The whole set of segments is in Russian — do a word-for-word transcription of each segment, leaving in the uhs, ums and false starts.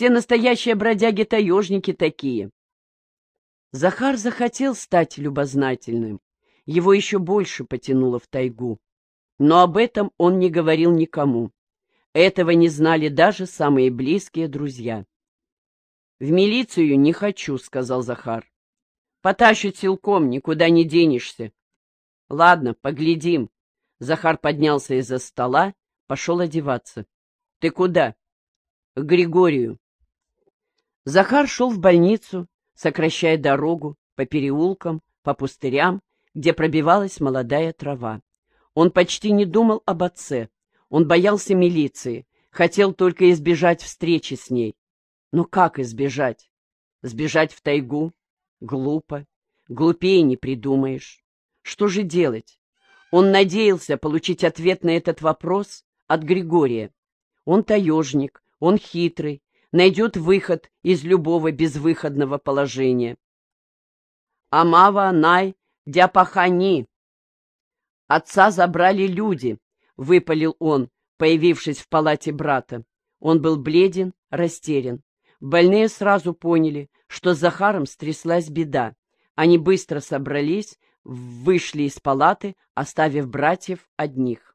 Все настоящие бродяги-таежники такие. Захар захотел стать любознательным. Его еще больше потянуло в тайгу. Но об этом он не говорил никому. Этого не знали даже самые близкие друзья. «В милицию не хочу», — сказал Захар. «Потащат силком, никуда не денешься». «Ладно, поглядим». Захар поднялся из-за стола, пошел одеваться. «Ты куда?» «К Григорию». Захар шел в больницу, сокращая дорогу по переулкам, по пустырям, где пробивалась молодая трава. Он почти не думал об отце. Он боялся милиции, хотел только избежать встречи с ней. Но как избежать? Сбежать в тайгу? Глупо. Глупее не придумаешь. Что же делать? Он надеялся получить ответ на этот вопрос от Григория. Он таежник, он хитрый, найдет выход из любого безвыходного положения. «Амава най дяпахани!» «Отца забрали люди», — выпалил он, появившись в палате брата. Он был бледен, растерян. Больные сразу поняли, что с Захаром стряслась беда. Они быстро собрались, вышли из палаты, оставив братьев одних.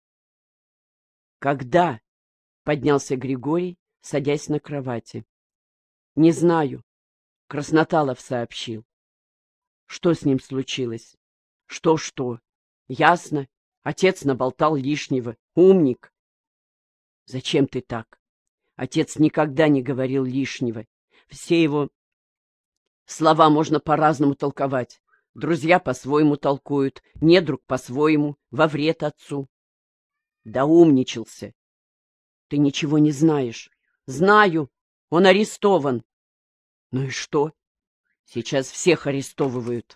«Когда?» — поднялся Григорий, садясь на кровати. «Не знаю», — Красноталов сообщил. «Что с ним случилось?» «Что-что? Ясно. Отец наболтал лишнего. Умник». «Зачем ты так? Отец никогда не говорил лишнего. Все его слова можно по-разному толковать. Друзья по-своему толкуют, недруг по-своему, во вред отцу». «Да умничался. Ты ничего не знаешь». «Знаю. Он арестован». «Ну и что? Сейчас всех арестовывают».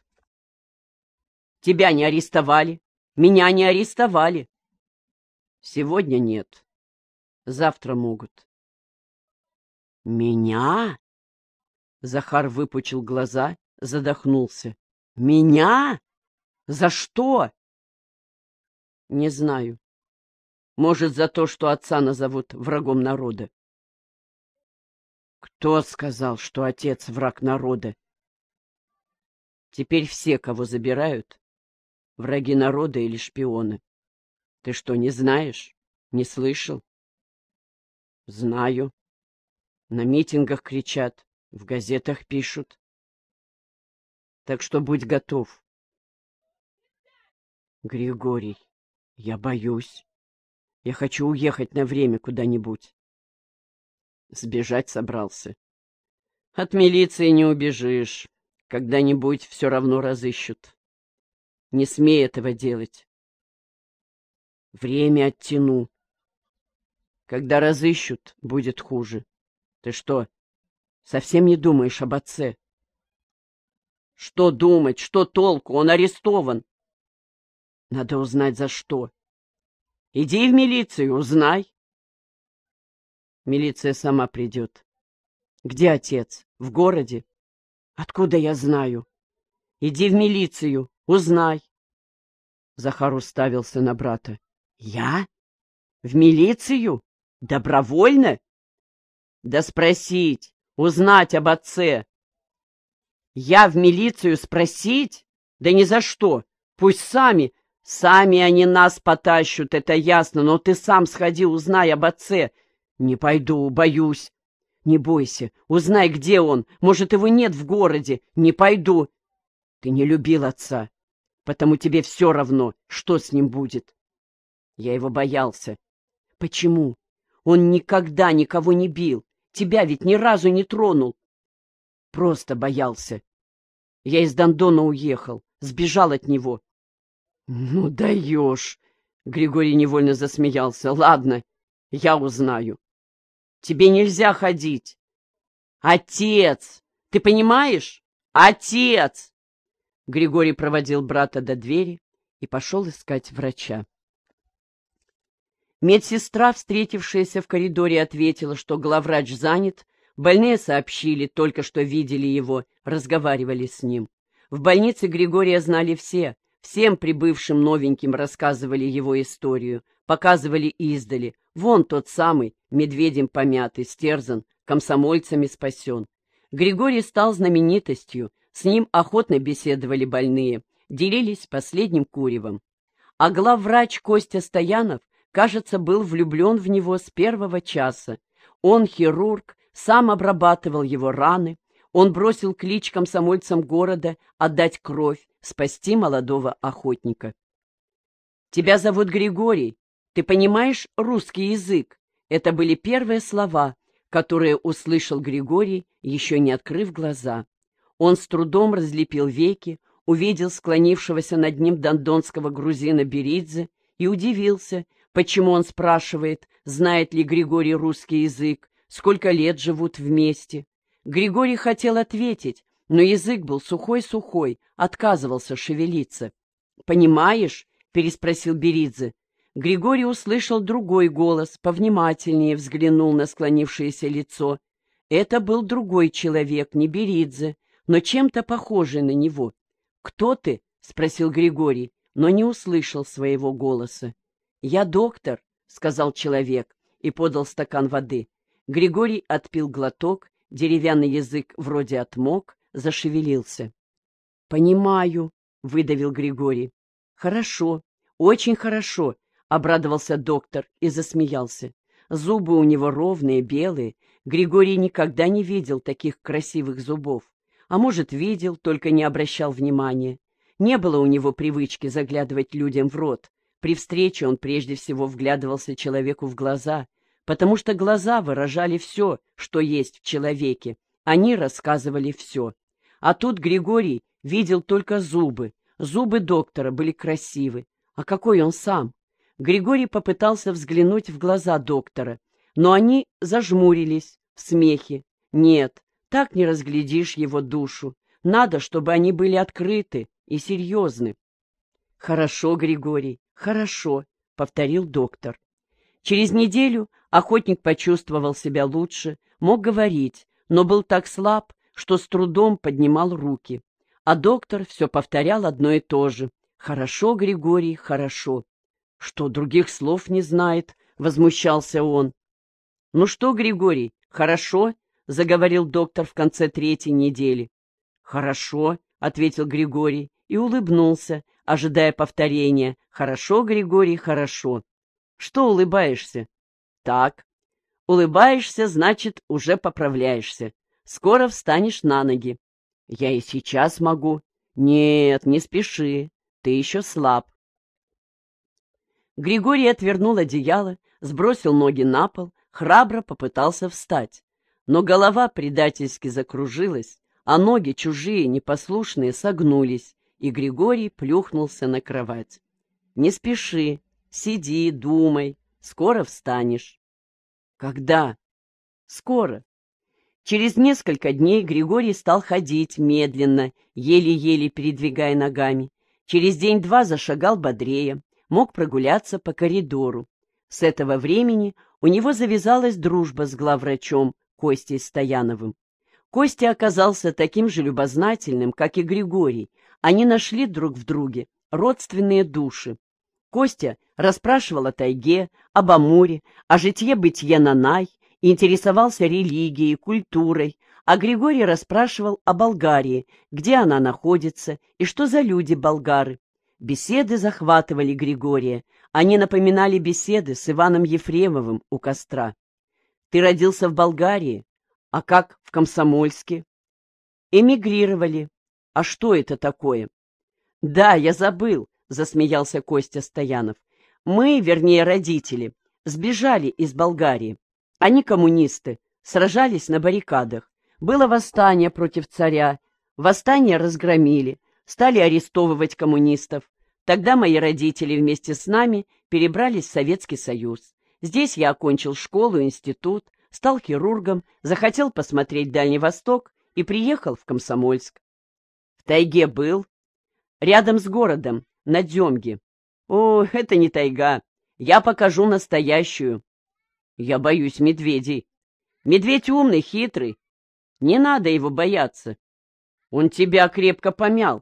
«Тебя не арестовали, меня не арестовали». «Сегодня нет. Завтра могут». «Меня?» Захар выпучил глаза, задохнулся. «Меня? За что?» «Не знаю. Может, за то, что отца назовут врагом народа». «Кто сказал, что отец враг народа?» «Теперь все, кого забирают, враги народа или шпионы. Ты что, не знаешь? Не слышал?» «Знаю. На митингах кричат, в газетах пишут. Так что будь готов». «Григорий, я боюсь. Я хочу уехать на время куда-нибудь». Сбежать собрался. «От милиции не убежишь. Когда-нибудь все равно разыщут. Не смей этого делать». «Время оттяну. Когда разыщут, будет хуже. Ты что, совсем не думаешь об отце?» «Что думать? Что толку? Он арестован». «Надо узнать, за что». «Иди в милицию, узнай». «Милиция сама придет». «Где отец? В городе?» «Откуда я знаю?» «Иди в милицию, узнай». Захар уставился на брата. «Я? В милицию? Добровольно?» «Да спросить, узнать об отце». «Я в милицию спросить? Да ни за что. Пусть сами, сами они нас потащут, это ясно, но ты сам сходи, узнай об отце». «Не пойду, боюсь». «Не бойся, узнай, где он. Может, его нет в городе. Не пойду». «Ты не любил отца, потому тебе все равно, что с ним будет». «Я его боялся». «Почему? Он никогда никого не бил. Тебя ведь ни разу не тронул». «Просто боялся. Я из Дондона уехал, сбежал от него». «Ну даешь!» — Григорий невольно засмеялся. «Ладно, я узнаю». «Тебе нельзя ходить». «Отец! Ты понимаешь? Отец!» Григорий проводил брата до двери и пошел искать врача. Медсестра, встретившаяся в коридоре, ответила, что главврач занят. Больные сообщили, только что видели его, разговаривали с ним. В больнице Григория знали все. Всем прибывшим новеньким рассказывали его историю, показывали издали. Вон тот самый, медведем помятый, стерзан, комсомольцами спасен. Григорий стал знаменитостью, с ним охотно беседовали больные, делились последним куревом. А главврач Костя Стоянов, кажется, был влюблен в него с первого часа. Он, хирург, сам обрабатывал его раны, он бросил клич комсомольцам города отдать кровь, спасти молодого охотника. «Тебя зовут Григорий, ты понимаешь русский язык?» Это были первые слова, которые услышал Григорий, еще не открыв глаза. Он с трудом разлепил веки, увидел склонившегося над ним дондонского грузина Беридзе и удивился, почему он спрашивает, знает ли Григорий русский язык, сколько лет живут вместе. Григорий хотел ответить, но язык был сухой-сухой, отказывался шевелиться. «Понимаешь?» — переспросил Беридзе. Григорий услышал другой голос, повнимательнее взглянул на склонившееся лицо. Это был другой человек, не Беридзе, но чем-то похожий на него. «Кто ты?» — спросил Григорий, но не услышал своего голоса. «Я доктор», — сказал человек и подал стакан воды. Григорий отпил глоток, деревянный язык вроде отмок, зашевелился. «Понимаю», — выдавил Григорий. «Хорошо, очень хорошо», — обрадовался доктор и засмеялся. Зубы у него ровные, белые. Григорий никогда не видел таких красивых зубов. А может, видел, только не обращал внимания. Не было у него привычки заглядывать людям в рот. При встрече он прежде всего вглядывался человеку в глаза, потому что глаза выражали все, что есть в человеке. Они рассказывали все. А тут Григорий видел только зубы. Зубы доктора были красивы. А какой он сам? Григорий попытался взглянуть в глаза доктора, но они зажмурились в смехе. Нет, так не разглядишь его душу. Надо, чтобы они были открыты и серьезны. «Хорошо, Григорий, хорошо», — повторил доктор. Через неделю охотник почувствовал себя лучше, мог говорить, но был так слаб, что с трудом поднимал руки. А доктор все повторял одно и то же. «Хорошо, Григорий, хорошо». «Что, других слов не знает?» — возмущался он. «Ну что, Григорий, хорошо?» — заговорил доктор в конце третьей недели. «Хорошо», — ответил Григорий и улыбнулся, ожидая повторения. «Хорошо, Григорий, хорошо». «Что улыбаешься?» «Так». «Улыбаешься, значит, уже поправляешься. Скоро встанешь на ноги». «Я и сейчас могу». «Нет, не спеши, ты еще слаб». Григорий отвернул одеяло, сбросил ноги на пол, храбро попытался встать. Но голова предательски закружилась, а ноги, чужие, непослушные, согнулись, и Григорий плюхнулся на кровать. «Не спеши, сиди, думай, скоро встанешь». «Когда?» «Скоро». Через несколько дней Григорий стал ходить медленно, еле-еле передвигая ногами. Через день-два зашагал бодрее, мог прогуляться по коридору. С этого времени у него завязалась дружба с главврачом Костей Стояновым. Костя оказался таким же любознательным, как и Григорий. Они нашли друг в друге родственные души. Костя расспрашивал о тайге, об Амуре, о житье-бытие Нанай, интересовался религией, культурой, а Григорий расспрашивал о Болгарии, где она находится и что за люди болгары. Беседы захватывали Григория. Они напоминали беседы с Иваном Ефремовым у костра. «Ты родился в Болгарии? А как в Комсомольске?» «Эмигрировали. А что это такое?» «Да, я забыл», — засмеялся Костя Стоянов. «Мы, вернее, родители, сбежали из Болгарии. Они коммунисты, сражались на баррикадах. Было восстание против царя. Восстание разгромили. Стали арестовывать коммунистов. Тогда мои родители вместе с нами перебрались в Советский Союз. Здесь я окончил школу, институт, стал хирургом, захотел посмотреть Дальний Восток и приехал в Комсомольск. В тайге был. Рядом с городом, на Демге. О, это не тайга. Я покажу настоящую. Я боюсь медведей. Медведь умный, хитрый. Не надо его бояться. Он тебя крепко помял.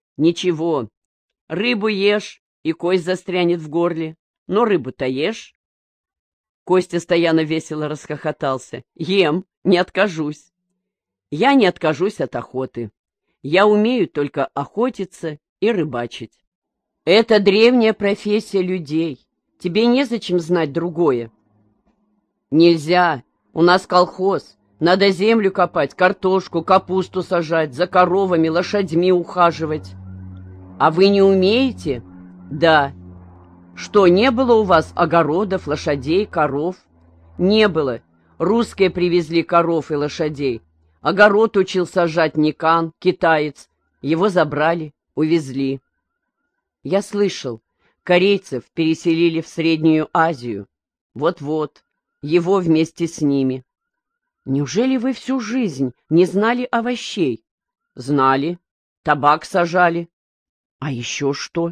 Ничего, рыбу ешь, и кость застрянет в горле. Но рыбу-то ешь. Костя Стоянов весело расхохотался. Ем, Не откажусь. Я не откажусь от охоты. Я умею только охотиться и рыбачить. Это древняя профессия людей. Тебе незачем знать другое. Нельзя. У нас колхоз. Надо землю копать, картошку, капусту сажать, за коровами, лошадьми ухаживать. А вы не умеете? Да. Что, не было у вас огородов, лошадей, коров? Не было. Русские привезли коров и лошадей. Огород учил сажать Никан, китаец. Его забрали, увезли. Я слышал, корейцев переселили в Среднюю Азию. Вот-вот, его вместе с ними. Неужели вы всю жизнь не знали овощей? Знали. Табак сажали. А еще что?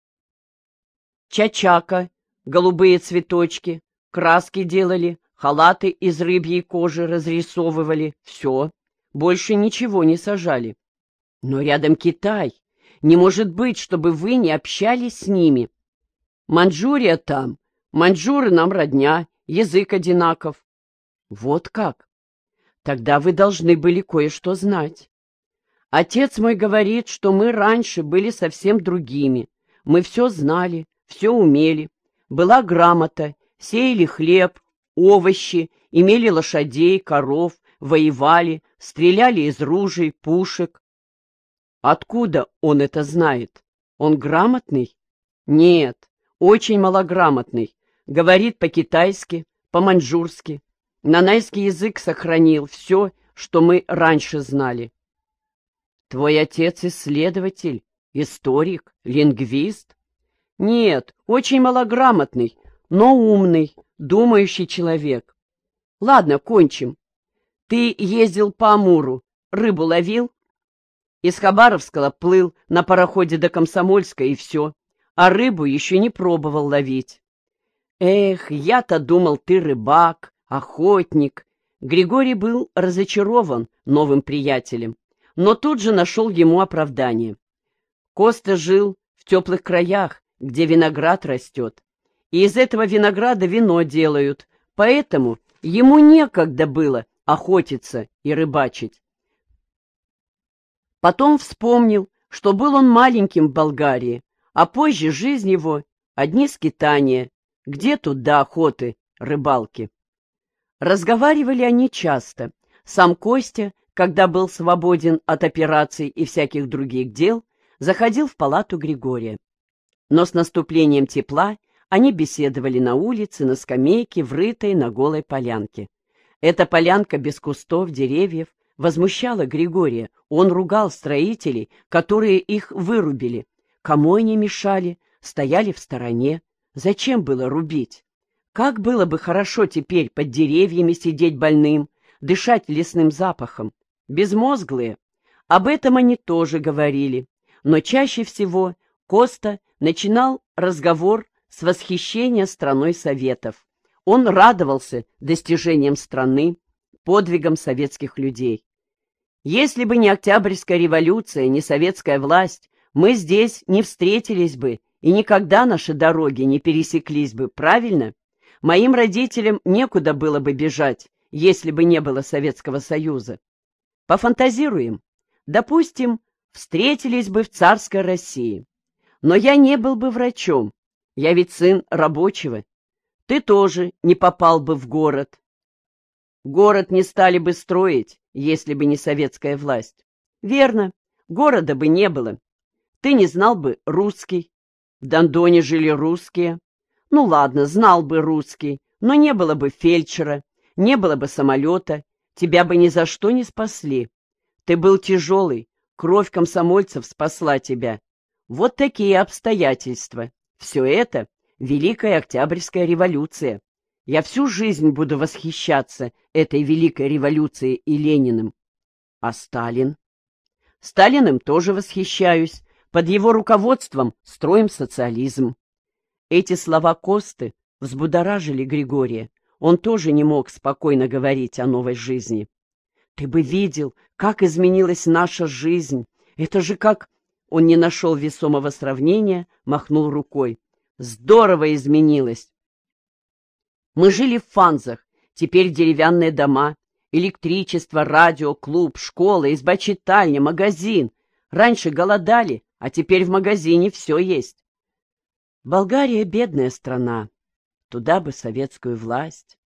Чачака, голубые цветочки, краски делали, халаты из рыбьей кожи разрисовывали. Все. Больше ничего не сажали. Но рядом Китай. Не может быть, чтобы вы не общались с ними. Маньчжурия там. Маньчжуры нам родня, язык одинаков. Вот как? Тогда вы должны были кое-что знать. Отец мой говорит, что мы раньше были совсем другими. Мы все знали, все умели. Была грамота, сеяли хлеб, овощи, имели лошадей, коров, воевали, стреляли из ружей, пушек. Откуда он это знает? Он грамотный? Нет, очень малограмотный. Говорит по-китайски, по-маньчжурски. Нанайский язык сохранил все, что мы раньше знали. Твой отец исследователь, историк, лингвист? Нет, очень малограмотный, но умный, думающий человек. Ладно, кончим. Ты ездил по Амуру, рыбу ловил? Из Хабаровска плыл на пароходе до Комсомольска и все, а рыбу еще не пробовал ловить. Эх, я-то думал, ты рыбак, охотник. Григорий был разочарован новым приятелем, но тут же нашел ему оправдание. Коста жил в теплых краях, где виноград растет, и из этого винограда вино делают, поэтому ему некогда было охотиться и рыбачить. Потом вспомнил, что был он маленьким в Болгарии, а позже жизнь его — одни скитания, где тут до охоты, рыбалки. Разговаривали они часто. Сам Костя, когда был свободен от операций и всяких других дел, заходил в палату Григория. Но с наступлением тепла они беседовали на улице, на скамейке, врытой на голой полянке. Эта полянка без кустов, деревьев возмущала Григория. Он ругал строителей, которые их вырубили. Кому они мешали, стояли в стороне. Зачем было рубить? Как было бы хорошо теперь под деревьями сидеть больным, дышать лесным запахом. Безмозглые. Об этом они тоже говорили. Но чаще всего Коста начинал разговор с восхищения страной Советов. Он радовался достижениям страны, подвигам советских людей. Если бы не Октябрьская революция, не советская власть, мы здесь не встретились бы, и никогда наши дороги не пересеклись бы, правильно? Моим родителям некуда было бы бежать, если бы не было Советского Союза. Пофантазируем. Допустим, встретились бы в царской России. Но я не был бы врачом, я ведь сын рабочего. Ты тоже не попал бы в город. Город не стали бы строить, если бы не советская власть. Верно, города бы не было. Ты не знал бы русский. В Дондоне жили русские. Ну ладно, знал бы русский, но не было бы фельдшера, не было бы самолета, тебя бы ни за что не спасли. Ты был тяжелый, кровь комсомольцев спасла тебя. Вот такие обстоятельства. Все это — Великая Октябрьская революция. Я всю жизнь буду восхищаться этой Великой революцией и Лениным. А Сталин? Сталиным тоже восхищаюсь. Под его руководством строим социализм. Эти слова Косты взбудоражили Григория. Он тоже не мог спокойно говорить о новой жизни. Ты бы видел, как изменилась наша жизнь. Это же как... Он не нашел весомого сравнения, махнул рукой. Здорово изменилось. Мы жили в фанзах, теперь деревянные дома. Электричество, радио, клуб, школа, изба-читальня, магазин. Раньше голодали, а теперь в магазине все есть. Болгария — бедная страна. Туда бы советскую власть.